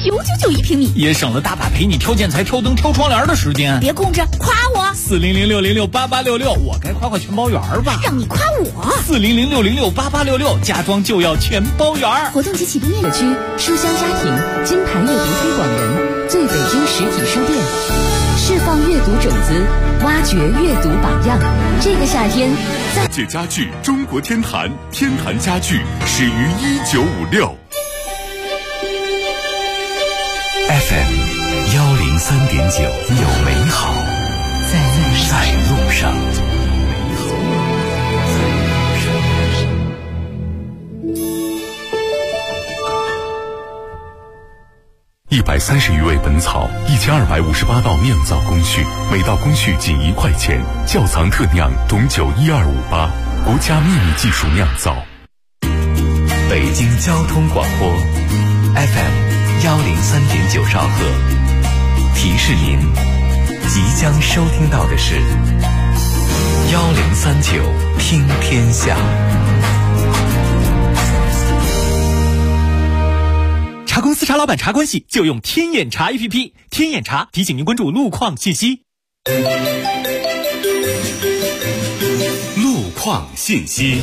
999一平米， 也省了大把陪你挑建材、挑灯、挑窗帘的时间。 别空着，夸我 ！400-606-8866，我该夸全包圆吧？ 让你夸我 ！400-606-8866，家装就要全包圆。 活动及启动面区书香家庭金牌阅读推广人，最北京实体书店，释放阅读种子，挖掘阅读榜样。这个夏天， 在界家具中国天坛，天坛家具始于1956。 FM 103.9，有美好在路上。 130余味本草，1258道酿造工序，每道工序仅1块钱。窖藏特酿董酒12588，国家秘密技术酿造。 北京交通广播 FM 103.9兆赫，提示您即将收听到的是1039听天下。 茶公司茶老板茶关系就用天眼茶 APP， 天眼茶提醒您关注路况信息。 路况信息。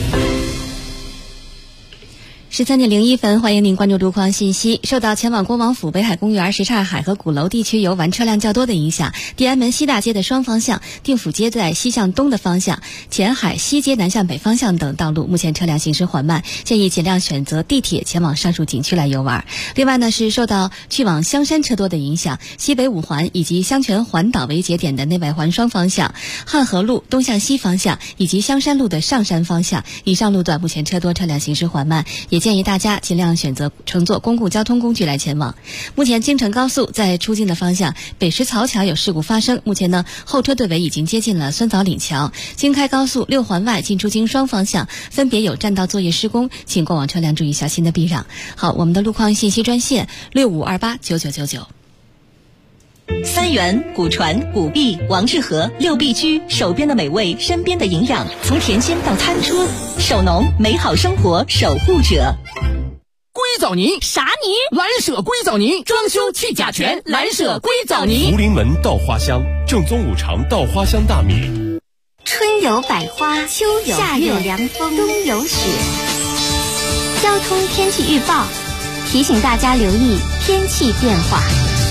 13:01，欢迎您关注路况信息。受到前往恭王府、北海公园、什刹海和鼓楼地区游玩车辆较多的影响，地安门西大街的双方向、定府街在西向东的方向、前海西街南向北方向等道路目前车辆行驶缓慢，建议尽量选择地铁前往上述景区来游玩。另外呢，是受到去往香山车多的影响，西北五环以及香泉环岛为节点的内外环双方向、汉河路东向西方向以及香山路的上山方向以上路段目前车多，车辆行驶缓慢，也建议大家尽量选择乘坐公共交通工具来前往。目前京承高速在出境的方向北石槽桥有事故发生，目前呢后车队尾已经接近了酸枣岭桥。京开高速6环外进出京双方向分别有占道作业施工，请过往车辆注意小心的避让。好，我们的路况信息专线65289999。 三元、古传、古碧、王致和6必居，手边的美味，身边的营养，从田间到餐桌，手农美好生活守护者。 硅藻泥啥泥？ 蓝舍硅藻泥，装修去甲醛，蓝舍硅藻泥。 福临门稻花香，正宗5常稻花香大米。 春有百花，秋有夏有凉风，冬有雪。交通天气预报提醒大家留意天气变化。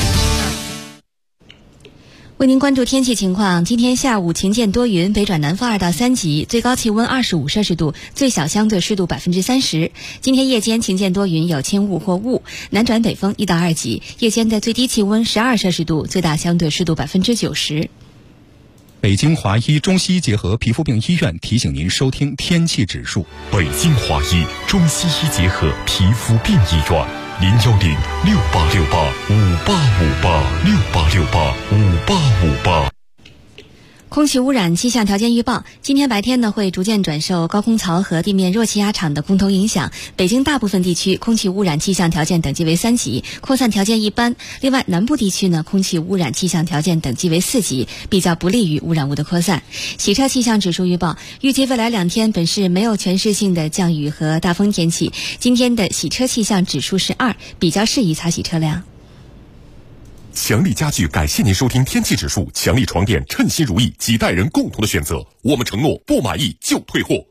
为您关注天气情况，今天下午晴见多云，北转南风2到3级，最高气温25摄氏度，最小相对湿度30%。今天夜间晴见多云，有轻雾或雾，南转北风1到2级，夜间的最低气温12摄氏度，最大相对湿度90%。 北京华医中西医结合皮肤病医院提醒您收听天气指数。 北京华医中西医结合皮肤病医院，010-6868-5858，6868-5858。 空气污染气象条件预报，今天白天呢会逐渐转受高空槽和地面弱气压场的共同影响，北京大部分地区空气污染气象条件等级为3级，扩散条件一般。另外南部地区呢空气污染气象条件等级为4级，比较不利于污染物的扩散。洗车气象指数预报，预计未来2天本市没有全市性的降雨和大风天气，今天的洗车气象指数是2，比较适宜擦洗车辆。 强力家具感谢您收听天气指数，强力床垫称心如意，几代人共同的选择，我们承诺不满意就退货。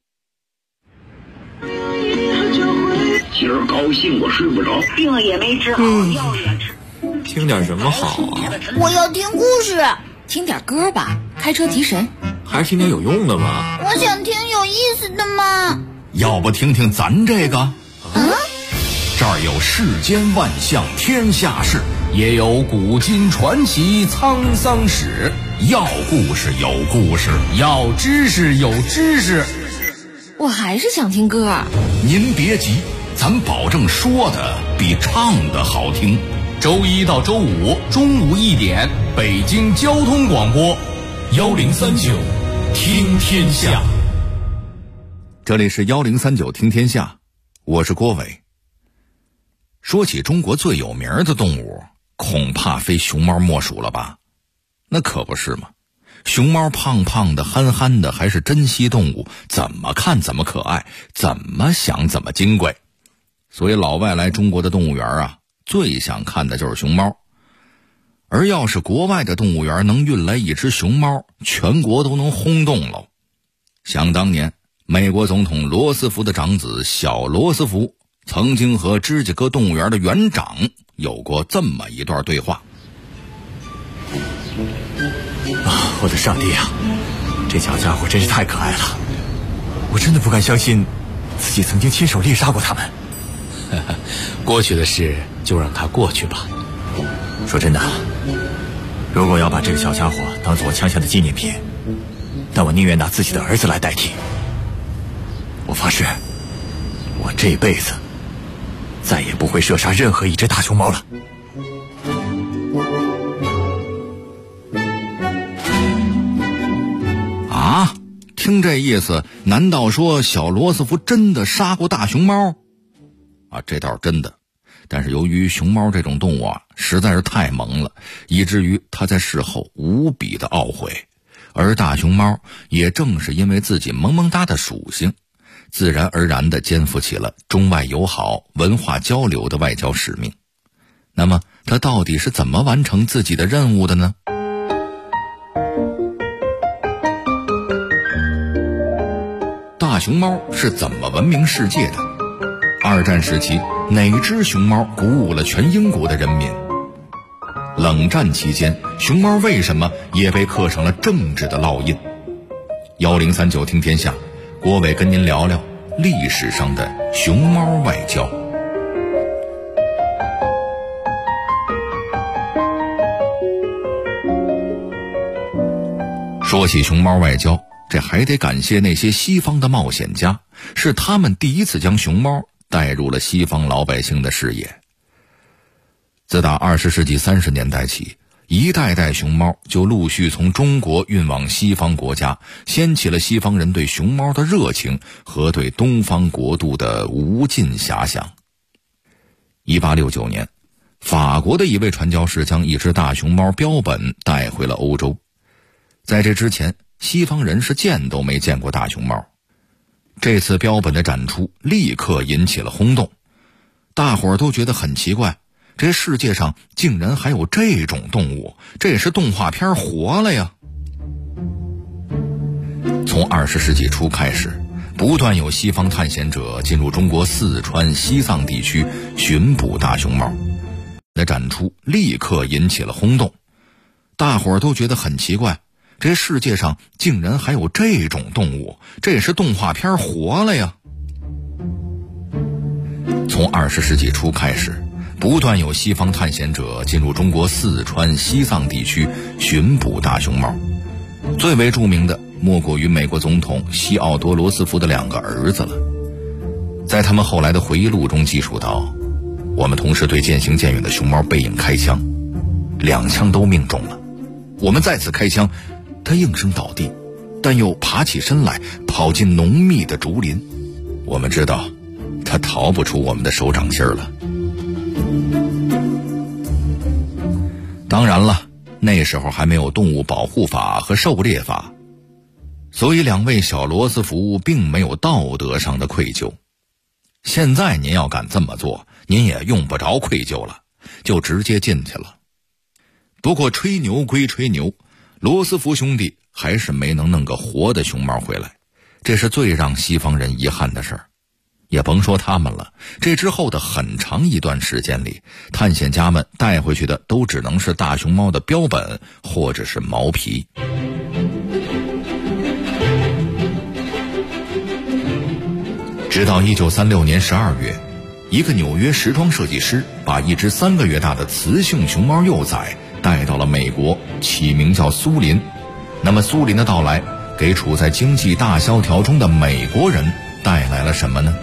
今儿高兴我睡不着， 病也没治好，药也吃。 听点什么好啊？ 我要听故事。 听点歌吧，开车提神。 还是听点有用的吧。 我想听有意思的嘛。 要不听听咱这个？这儿有世间万象天下事，也有古今传奇沧桑史。要故事有故事，要知识有知识。 我还是想听歌。 您别急，咱保证说的比唱的好听。周一到周五中午1点，北京交通广播1039听天下。 这里是1039听天下，我是郭伟。说起中国最有名的动物，恐怕非熊猫莫属了吧？那可不是嘛，熊猫胖胖的憨憨的，还是珍稀动物，怎么看怎么可爱，怎么想怎么金贵。所以老外来中国的动物园啊， 最想看的就是熊猫。而要是国外的动物园能运来一只熊猫，全国都能轰动了。想当年，美国总统罗斯福的长子小罗斯福曾经和芝加哥动物园的园长有过这么一段对话。 我的上帝啊，这小家伙真是太可爱了，我真的不敢相信自己曾经亲手猎杀过他们。过去的事就让它过去吧。说真的，如果要把这个小家伙当做我枪下的纪念品，那我宁愿拿自己的儿子来代替。我发誓，我这辈子再也不会射杀任何一只大熊猫了。 啊，听这意思，难道说小罗斯福真的杀过大熊猫？啊，这倒是真的。但是由于熊猫这种动物啊实在是太萌了，以至于他在事后无比的懊悔。而大熊猫也正是因为自己萌萌哒的属性，自然而然地肩负起了中外友好、文化交流的外交使命。那么他到底是怎么完成自己的任务的呢？大熊猫是怎么闻名世界的？二战时期，哪只熊猫鼓舞了全英国的人民？冷战期间，熊猫为什么也被刻上了政治的烙印？1039听天下，郭伟跟您聊聊历史上的熊猫外交。说起熊猫外交，这还得感谢那些西方的冒险家，是他们第一次将熊猫带入了西方老百姓的视野。自打20世纪30年代起，一代代熊猫就陆续从中国运往西方国家，掀起了西方人对熊猫的热情和对东方国度的无尽遐想。1869年，法国的一位传教士将一只大熊猫标本带回了欧洲。在这之前，西方人是见都没见过大熊猫。这次标本的展出立刻引起了轰动，大伙儿都觉得很奇怪，这世界上竟然还有这种动物，这是动画片活了呀！从20世纪初开始，不断有西方探险者进入中国四川、西藏地区寻捕大熊猫。的展出立刻引起了轰动，大伙儿都觉得很奇怪，这世界上竟然还有这种动物，这是动画片活了呀！从20世纪初开始，不断有西方探险者进入中国四川、西藏地区寻捕大熊猫。最为著名的莫过于美国总统西奥多·罗斯福的2个儿子了。在他们后来的回忆录中记述到，我们同时对渐行渐远的熊猫背影开枪，2枪都命中了。我们再次开枪，它应声倒地，但又爬起身来，跑进浓密的竹林。我们知道，它逃不出我们的手掌心了。当然了，那时候还没有动物保护法和狩猎法，所以2位小罗斯福并没有道德上的愧疚。现在您要敢这么做，您也用不着愧疚了，就直接进去了。不过吹牛归吹牛，罗斯福兄弟还是没能弄个活的熊猫回来，这是最让西方人遗憾的事儿。也甭说他们了，这之后的很长一段时间里，探险家们带回去的都只能是大熊猫的标本或者是毛皮。直到1936年12月，一个纽约时装设计师把一只3个月大的雌性熊猫幼崽带到了美国，起名叫苏林。那么苏林的到来给处在经济大萧条中的美国人带来了什么呢？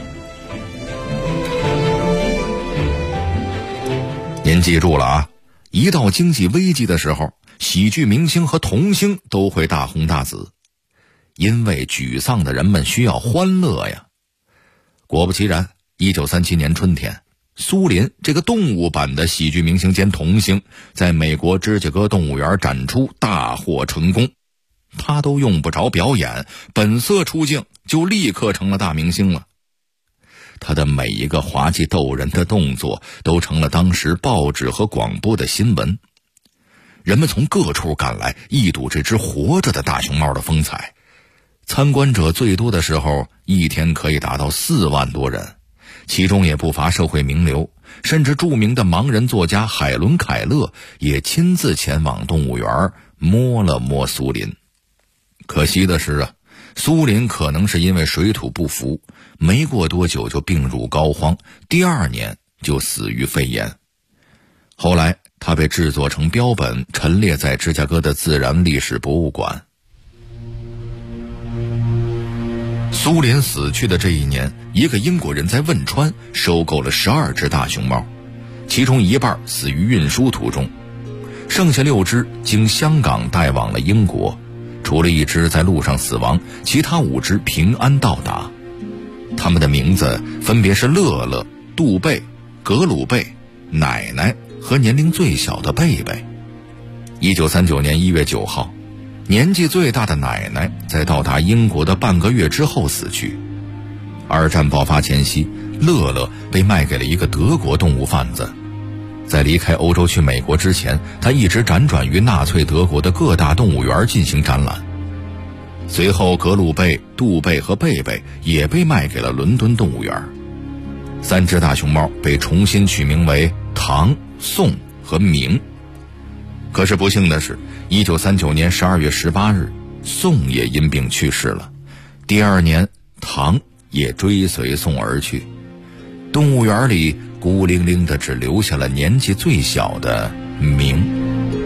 您记住了啊，一到经济危机的时候，喜剧明星和童星都会大红大紫，因为沮丧的人们需要欢乐呀。果不其然，1937年春天，苏林这个动物版的喜剧明星兼童星在美国芝加哥动物园展出，大获成功。他都用不着表演，本色出镜就立刻成了大明星了。 他的每一个滑稽逗人的动作都成了当时报纸和广播的新闻。人们从各处赶来，一睹这只活着的大熊猫的风采。参观者最多的时候，一天可以达到4万多人，其中也不乏社会名流，甚至著名的盲人作家海伦·凯勒也亲自前往动物园摸了摸苏林。可惜的是苏林可能是因为水土不服，没过多久就病入膏肓，第2年就死于肺炎。后来他被制作成标本，陈列在芝加哥的自然历史博物馆。苏林死去的这一年，一个英国人在汶川收购了12只大熊猫，其中1半死于运输途中，剩下6只经香港带往了英国，除了1只在路上死亡，其他5只平安到达。它们的名字分别是乐乐、杜贝、格鲁贝、奶奶和年龄最小的贝贝。1939年1月9号，年纪最大的奶奶在到达英国的半个月之后死去。2战爆发前夕，乐乐被卖给了一个德国动物贩子。在离开欧洲去美国之前，他一直辗转于纳粹德国的各大动物园进行展览。随后格鲁贝、杜贝和贝贝也被卖给了伦敦动物园。3只大熊猫被重新取名为唐、宋和明。可是不幸的是，1939年12月18日，宋也因病去世了。第2年，唐也追随宋而去。动物园里孤零零的只留下了年纪最小的明。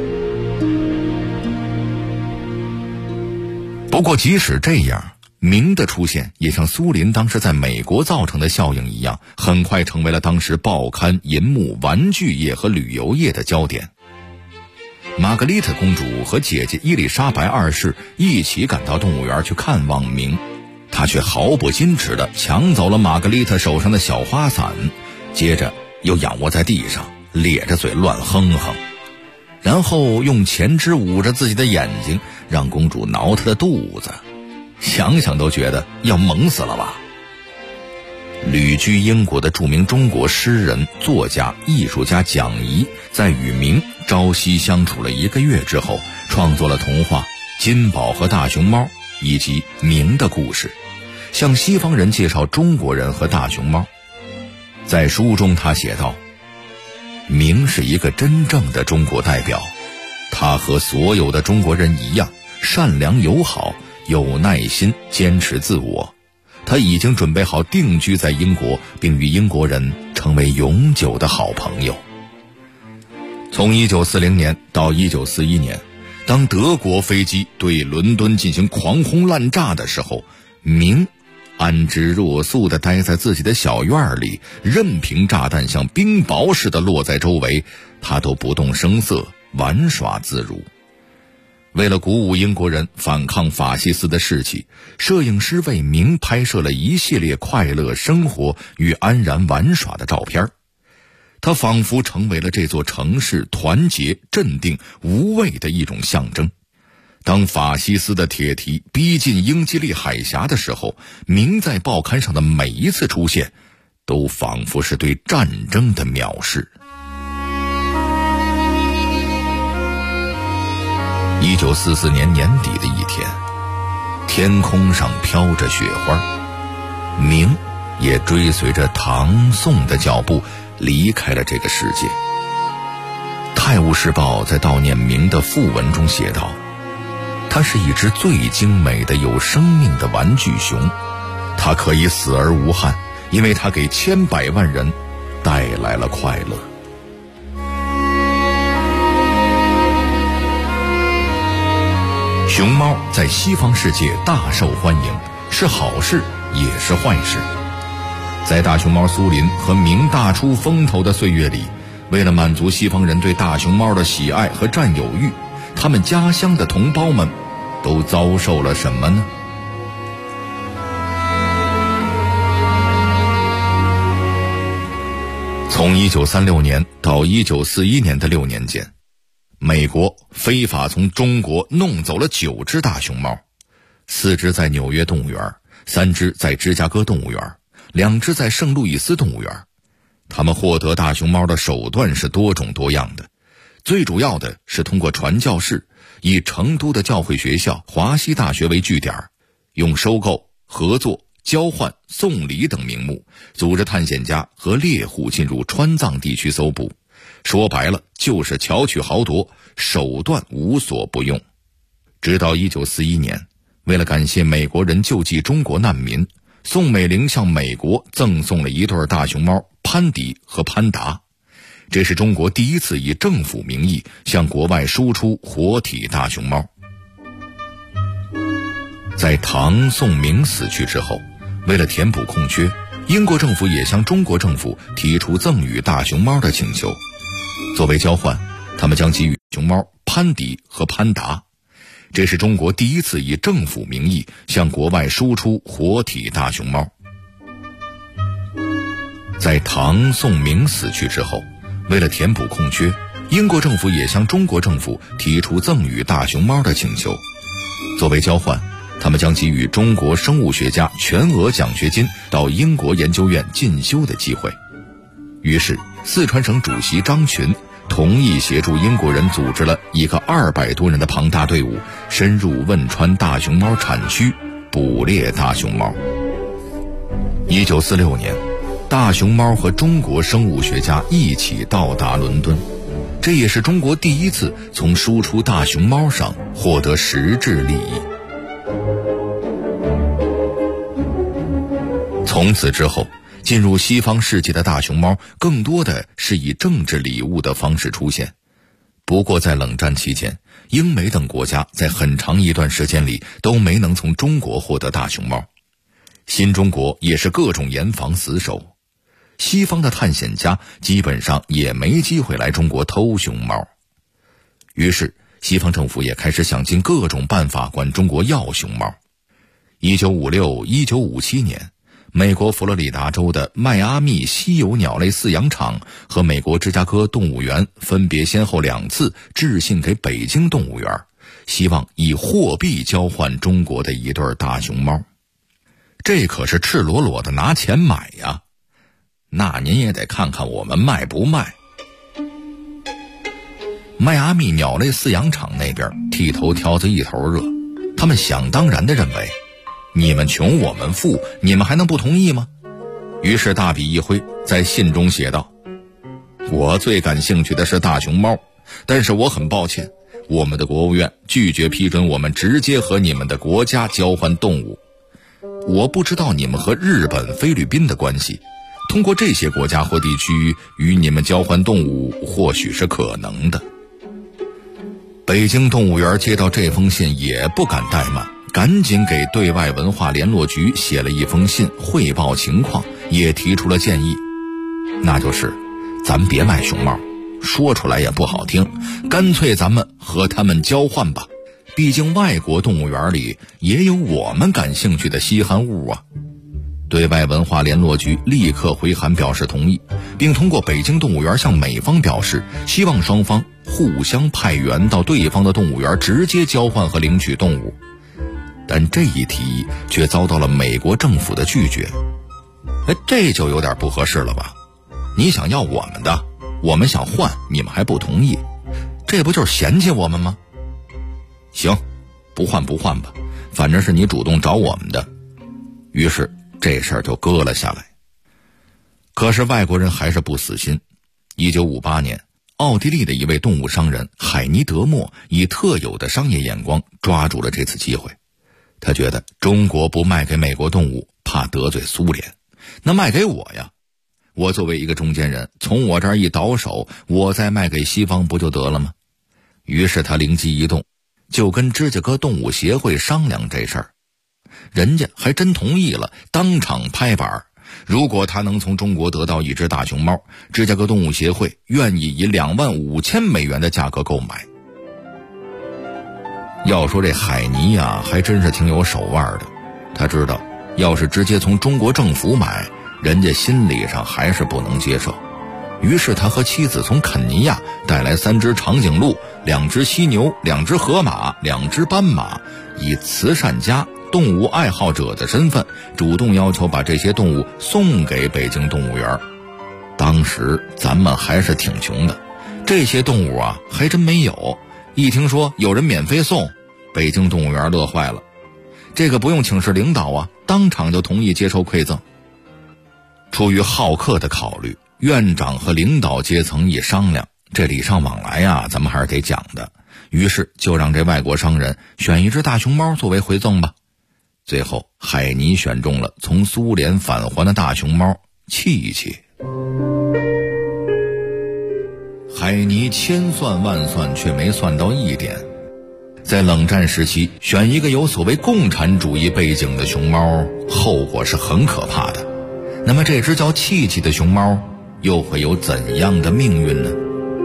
不过即使这样，明的出现也像苏林当时在美国造成的效应一样，很快成为了当时报刊、银幕、玩具业和旅游业的焦点。玛格丽特公主和姐姐伊丽莎白2世一起赶到动物园去看望明，她却毫不矜持地抢走了玛格丽特手上的小花伞，接着又仰卧在地上，咧着嘴乱哼哼，然后用前肢捂着自己的眼睛，让公主挠她的肚子，想想都觉得要萌死了吧。旅居英国的著名中国诗人、作家、艺术家蒋怡，在与明朝夕相处了1个月之后，创作了童话《金宝和大熊猫》以及明的故事，向西方人介绍中国人和大熊猫。在书中他写道，明是一个真正的中国代表，他和所有的中国人一样，善良友好，有耐心，坚持自我。他已经准备好定居在英国，并与英国人成为永久的好朋友。从1940年到1941年，当德国飞机对伦敦进行狂轰滥炸的时候，明安之若素地待在自己的小院里，任凭炸弹像冰雹似的落在周围，他都不动声色，玩耍自如。为了鼓舞英国人反抗法西斯的士气，摄影师为明拍摄了一系列快乐生活与安然玩耍的照片。他仿佛成为了这座城市团结、镇定、无畏的一种象征。当法西斯的铁蹄逼近英吉利海峡的时候，明在报刊上的每一次出现，都仿佛是对战争的藐视。1944年年底的一天，天空上飘着雪花，明也追随着唐宋的脚步离开了这个世界。《泰晤士报》在悼念明的讣文中写道，它是一只最精美的有生命的玩具熊，它可以死而无憾，因为它给千百万人带来了快乐。熊猫在西方世界大受欢迎，是好事也是坏事。在大熊猫苏林和明大出风头的岁月里，为了满足西方人对大熊猫的喜爱和占有欲，他们家乡的同胞们都遭受了什么呢？从1936年到1941年的6年间，美国非法从中国弄走了9只大熊猫，4只在纽约动物园，3只在芝加哥动物园， 2只在圣路易斯动物园。他们获得大熊猫的手段是多种多样的，最主要的是通过传教士，以成都的教会学校华西大学为据点，用收购、合作、交换、送礼等名目，组织探险家和猎户进入川藏地区搜捕。说白了就是巧取豪夺，手段无所不用。直到1941年，为了感谢美国人救济中国难民，宋美龄向美国赠送了一对大熊猫潘迪和潘达。这是中国第一次以政府名义向国外输出活体大熊猫。在唐宋明死去之后，为了填补空缺，英国政府也向中国政府提出赠予大熊猫的请求。作为交换，他们将给予熊猫潘迪和潘达。这是中国第一次以政府名义向国外输出活体大熊猫。在唐宋明死去之后，为了填补空缺，英国政府也向中国政府提出赠予大熊猫的请求。作为交换，他们将给予中国生物学家全额奖学金到英国研究院进修的机会。于是四川省主席张群同意协助英国人组织了一个200多人的庞大队伍，深入汶川大熊猫产区，捕猎大熊猫。1946年，大熊猫和中国生物学家一起到达伦敦，这也是中国第一次从输出大熊猫上获得实质利益。从此之后，进入西方世界的大熊猫更多的是以政治礼物的方式出现。不过在冷战期间，英美等国家在很长一段时间里都没能从中国获得大熊猫。新中国也是各种严防死守，西方的探险家基本上也没机会来中国偷熊猫。于是西方政府也开始想尽各种办法管中国要熊猫。1956、1957年，美国佛罗里达州的迈阿密稀有鸟类饲养场和美国芝加哥动物园分别先后2次致信给北京动物园，希望以货币交换中国的一对大熊猫。这可是赤裸裸的拿钱买呀，那您也得看看我们卖不卖。迈阿密鸟类饲养场那边剃头挑子一头热，他们想当然地认为，你们穷我们富，你们还能不同意吗？于是大笔一挥，在信中写道：我最感兴趣的是大熊猫，但是我很抱歉，我们的国务院拒绝批准我们直接和你们的国家交换动物。我不知道你们和日本、菲律宾的关系，通过这些国家或地区与你们交换动物或许是可能的。北京动物园接到这封信也不敢怠慢，赶紧给对外文化联络局写了一封信汇报情况，也提出了建议，那就是咱别卖熊猫，说出来也不好听，干脆咱们和他们交换吧，毕竟外国动物园里也有我们感兴趣的稀罕物啊。对外文化联络局立刻回函表示同意，并通过北京动物园向美方表示，希望双方互相派员到对方的动物园直接交换和领取动物。但这一提议却遭到了美国政府的拒绝。这就有点不合适了吧？你想要我们的，我们想换，你们还不同意，这不就是嫌弃我们吗？行，不换不换吧，反正是你主动找我们的。于是这事儿就搁了下来。可是外国人还是不死心。1958年，奥地利的一位动物商人海尼德莫以特有的商业眼光抓住了这次机会。他觉得中国不卖给美国动物，怕得罪苏联，那卖给我呀，我作为一个中间人，从我这儿一倒手，我再卖给西方不就得了吗？于是他灵机一动，就跟芝加哥动物协会商量这事儿。人家还真同意了，当场拍板，如果他能从中国得到一只大熊猫，芝加哥动物协会愿意以$25,000的价格购买。要说这海尼呀，还真是挺有手腕的。他知道，要是直接从中国政府买，人家心理上还是不能接受。于是他和妻子从肯尼亚带来3只长颈鹿、2只犀牛、2只河马、2只斑马，以慈善家动物爱好者的身份，主动要求把这些动物送给北京动物园。当时咱们还是挺穷的，这些动物啊还真没有。一听说有人免费送，北京动物园乐坏了。这个不用请示领导啊，当场就同意接受馈赠。出于好客的考虑，院长和领导阶层一商量，这礼尚往来啊，咱们还是得讲的。于是就让这外国商人选一只大熊猫作为回赠吧。最后海尼选中了从苏联返还的大熊猫契契。海尼千算万算却没算到一点，在冷战时期选一个有所谓共产主义背景的熊猫，后果是很可怕的。那么这只叫契契的熊猫又会有怎样的命运呢？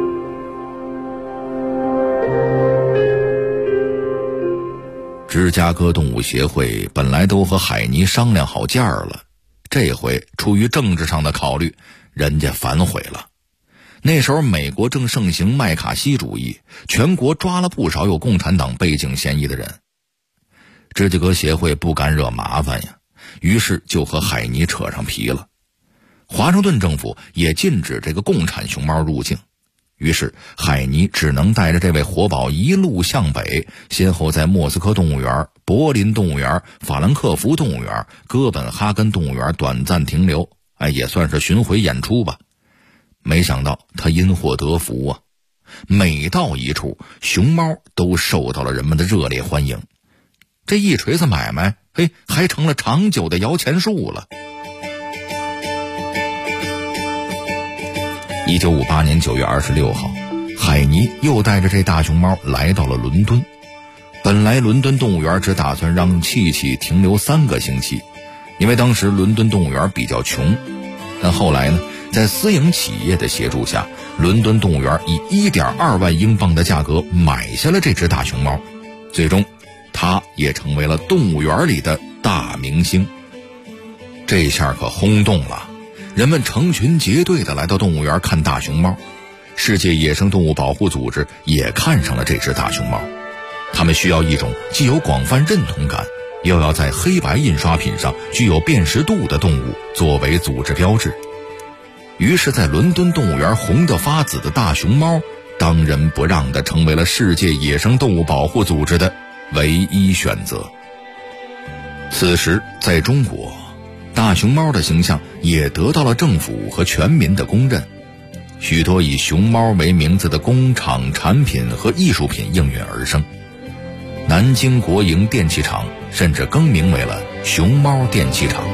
芝加哥动物协会本来都和海尼商量好价了，这回出于政治上的考虑，人家反悔了。那时候美国正盛行麦卡锡主义，全国抓了不少有共产党背景嫌疑的人。芝加哥协会不敢惹麻烦呀，于是就和海尼扯上皮了。华盛顿政府也禁止这个共产熊猫入境，于是海尼只能带着这位活宝一路向北，先后在莫斯科动物园、柏林动物园、法兰克福动物园、哥本哈根动物园短暂停留，也算是巡回演出吧。没想到他因祸得福啊，每到一处，熊猫都受到了人们的热烈欢迎。这一锤子买卖，还成了长久的摇钱树了。1958年9月26号，海尼又带着这大熊猫来到了伦敦。本来伦敦动物园只打算让契契停留3个星期，因为当时伦敦动物园比较穷。但后来呢，在私营企业的协助下，伦敦动物园以1.2万英镑的价格买下了这只大熊猫，最终它也成为了动物园里的大明星。这下可轰动了，人们成群结队地来到动物园看大熊猫。世界野生动物保护组织也看上了这只大熊猫，他们需要一种既有广泛认同感，又要在黑白印刷品上具有辨识度的动物作为组织标志。于是在伦敦动物园红得发紫的大熊猫，当仁不让地成为了世界野生动物保护组织的唯一选择。此时在中国，大熊猫的形象也得到了政府和全民的公认，许多以熊猫为名字的工厂、产品和艺术品应运而生。南京国营电器厂甚至更名为了熊猫电器厂。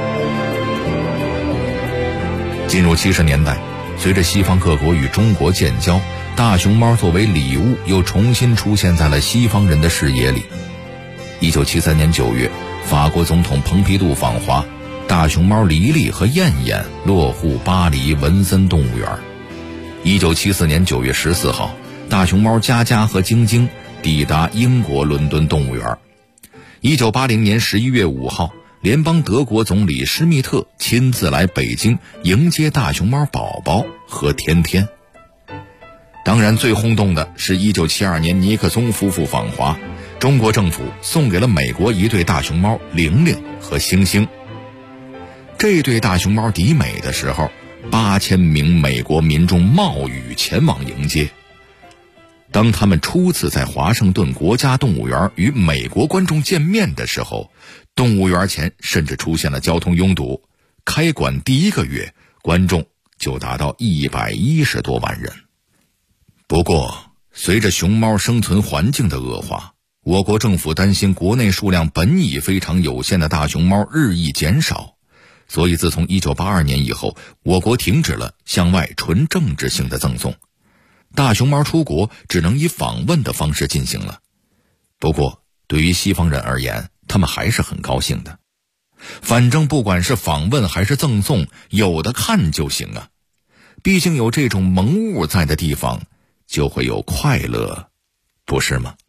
进入70年代，随着西方各国与中国建交，大熊猫作为礼物又重新出现在了西方人的视野里。1973年9月，法国总统蓬皮杜访华，大熊猫黎黎和燕燕落户巴黎文森动物园。1974年9月14号，大熊猫佳佳和晶晶抵达英国伦敦动物园。1980年11月5号，联邦德国总理施密特亲自来北京迎接大熊猫宝宝和天天。当然最轰动的是1972年尼克松夫妇访华，中国政府送给了美国一对大熊猫玲玲和星星。这对大熊猫抵美的时候，8000名美国民众冒雨前往迎接。当他们初次在华盛顿国家动物园与美国观众见面的时候，动物园前甚至出现了交通拥堵。开馆第1个月，观众就达到110多万人。不过，随着熊猫生存环境的恶化，我国政府担心国内数量本已非常有限的大熊猫日益减少，所以自从1982年以后，我国停止了向外纯政治性的赠送，大熊猫出国只能以访问的方式进行了。不过，对于西方人而言，他们还是很高兴的。反正不管是访问还是赠送，有的看就行啊。毕竟有这种萌物在的地方，就会有快乐，不是吗？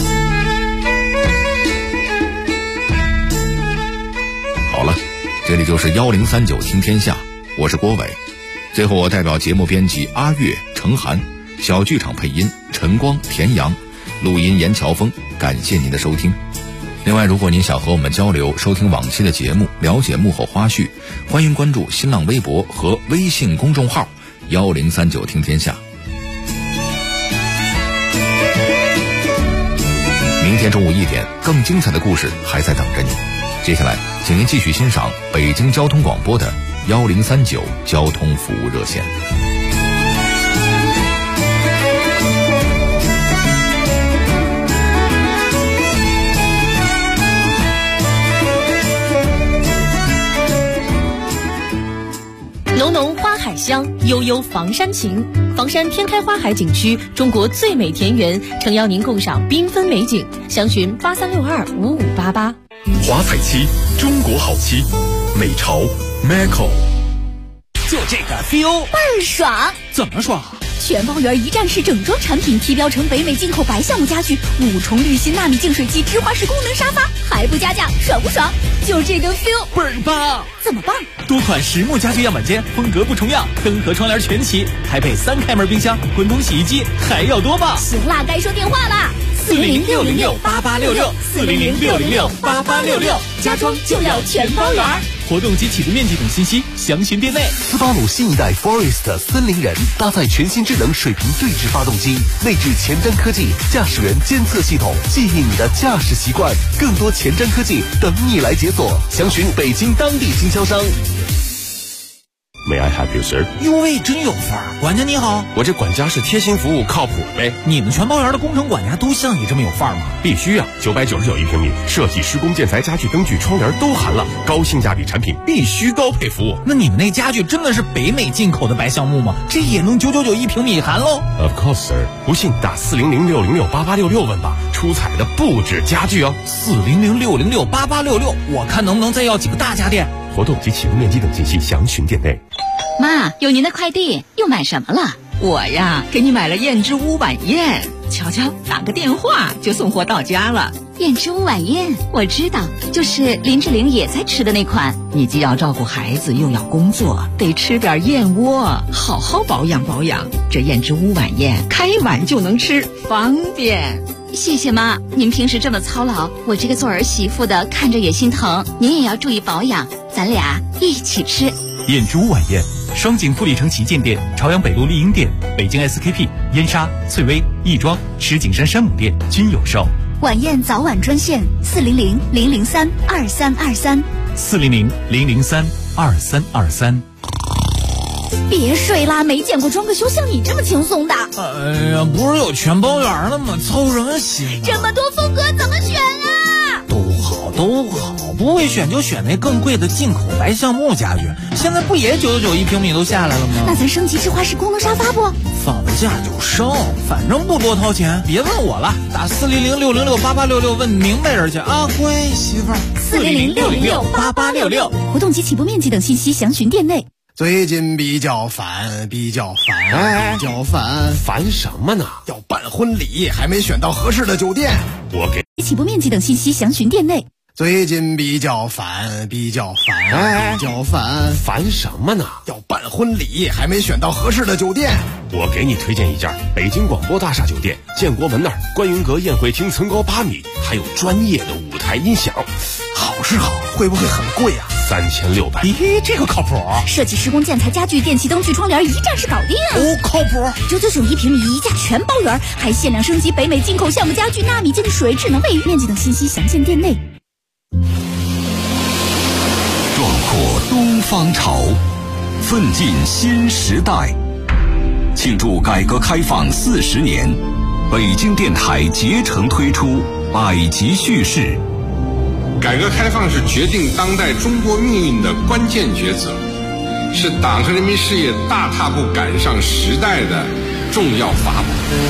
好了，这里就是1039听天下，我是郭伟。最后我代表节目编辑阿月、程涵，小剧场配音陈光、田阳，录音严乔峰，感谢您的收听。 另外，如果您想和我们交流、收听往期的节目、了解幕后花絮，欢迎关注新浪微博和微信公众号1039听天下。明天中午1点，更精彩的故事还在等着你。接下来，请您继续欣赏北京交通广播的1039交通服务热线。 浓浓花海香，悠悠房山情。房山天开花海景区，中国最美田园，诚邀您共赏缤纷美景。详询83625588。 华彩漆，中国好漆，美潮 Maco。 就这个 feel 倍儿爽！ 怎么爽？ 全包圆一站式整装产品，提标成北美进口白橡木家具，5重滤芯纳米净水器，直滑式功能沙发，还不加价，爽不爽？就这个 feel 倍儿棒！ 怎么棒？ 多款实木家具样板间，风格不重样，灯和窗帘全齐，还配3开门冰箱、滚筒洗衣机，还要多棒！ 行啦，该说电话啦 ！400-606-8866，400-606-8866， 家装就要全包圆。 活动及起步面积等信息详询店内。 斯巴鲁新一代 Forest 森林人搭载全新智能水平对置发动机，内置前瞻科技驾驶员监测系统，记忆你的驾驶习惯。更多前瞻科技等你来解锁，详询北京当地经销商。 May I help you, sir？ 哟喂，真有范儿！管家你好， 我这管家是贴心服务，靠谱呗。 你们全包圆的工程管家都像你这么有范儿吗？ 必须啊！999一平米，设计、施工、建材、家具、灯具、窗帘都含了，高性价比产品必须高配服务。 那你们那家具真的是北美进口的白橡木吗？这也能999一平米含喽 ？Of course, sir。不信打400-606-8866问吧，出彩的不止家具哦。 400-606-8866，我看能不能再要几个大家电。 活动及起步面积等信息详询店内。 妈，有您的快递，又买什么了？ 我呀，给你买了燕之屋晚宴，瞧瞧，打个电话就送货到家了。 燕之屋晚宴，我知道，就是林志玲也在吃的那款。 你既要照顾孩子，又要工作，得吃点燕窝，好好保养保养。这燕之屋晚宴，开碗就能吃，方便。 谢谢妈，您平时这么操劳，我这个做儿媳妇的看着也心疼。您也要注意保养，咱俩一起吃。 燕之屋晚宴，双井富力城旗舰店、朝阳北路丽婴店、北京 SKP、燕莎、翠微、亦庄、石景山山姆店均有售。 晚宴早晚专线400-003-2323。 400-003-2323。 别睡啦，没见过装个修像你这么轻松的。 哎呀，不是有全包圆了吗？操什么心？ 这么多风格怎么选啊？ 都好，不会选就选那更贵的进口白橡木家具。现在不也999一平米都下来了吗？ 那咱升级直滑式功能沙发不？ 放了假就升，反正不多掏钱。别问我了，打400-606-8866问明白人去啊！乖媳妇儿。 400-606-8866。活动及起步面积等信息详询店内。 最近比较烦， 烦什么呢？ 要办婚礼，还没选到合适的酒店。 我给起步面积等信息详询店内。 最近比较烦， 烦什么呢？ 要办婚礼，还没选到合适的酒店。 我给你推荐一家北京广播大厦酒店，建国门那儿观云阁宴会厅层高8米，还有专业的舞台音响。 好是好，会不会很贵啊 ？3600。 咦，这个靠谱。 设计、施工、建材、家具、电器、灯具、窗帘一站式搞定。 哦，靠谱。 999一平米一价全包圆，还限量升级北美进口橡木家具、纳米净水、智能卫浴，面积等信息详见店内。 壮阔东方潮，奋进新时代。庆祝改革开放40年，北京电台竭诚推出百集叙事。 改革开放是决定当代中国命运的关键抉择，是党和人民事业大踏步赶上时代的重要法宝。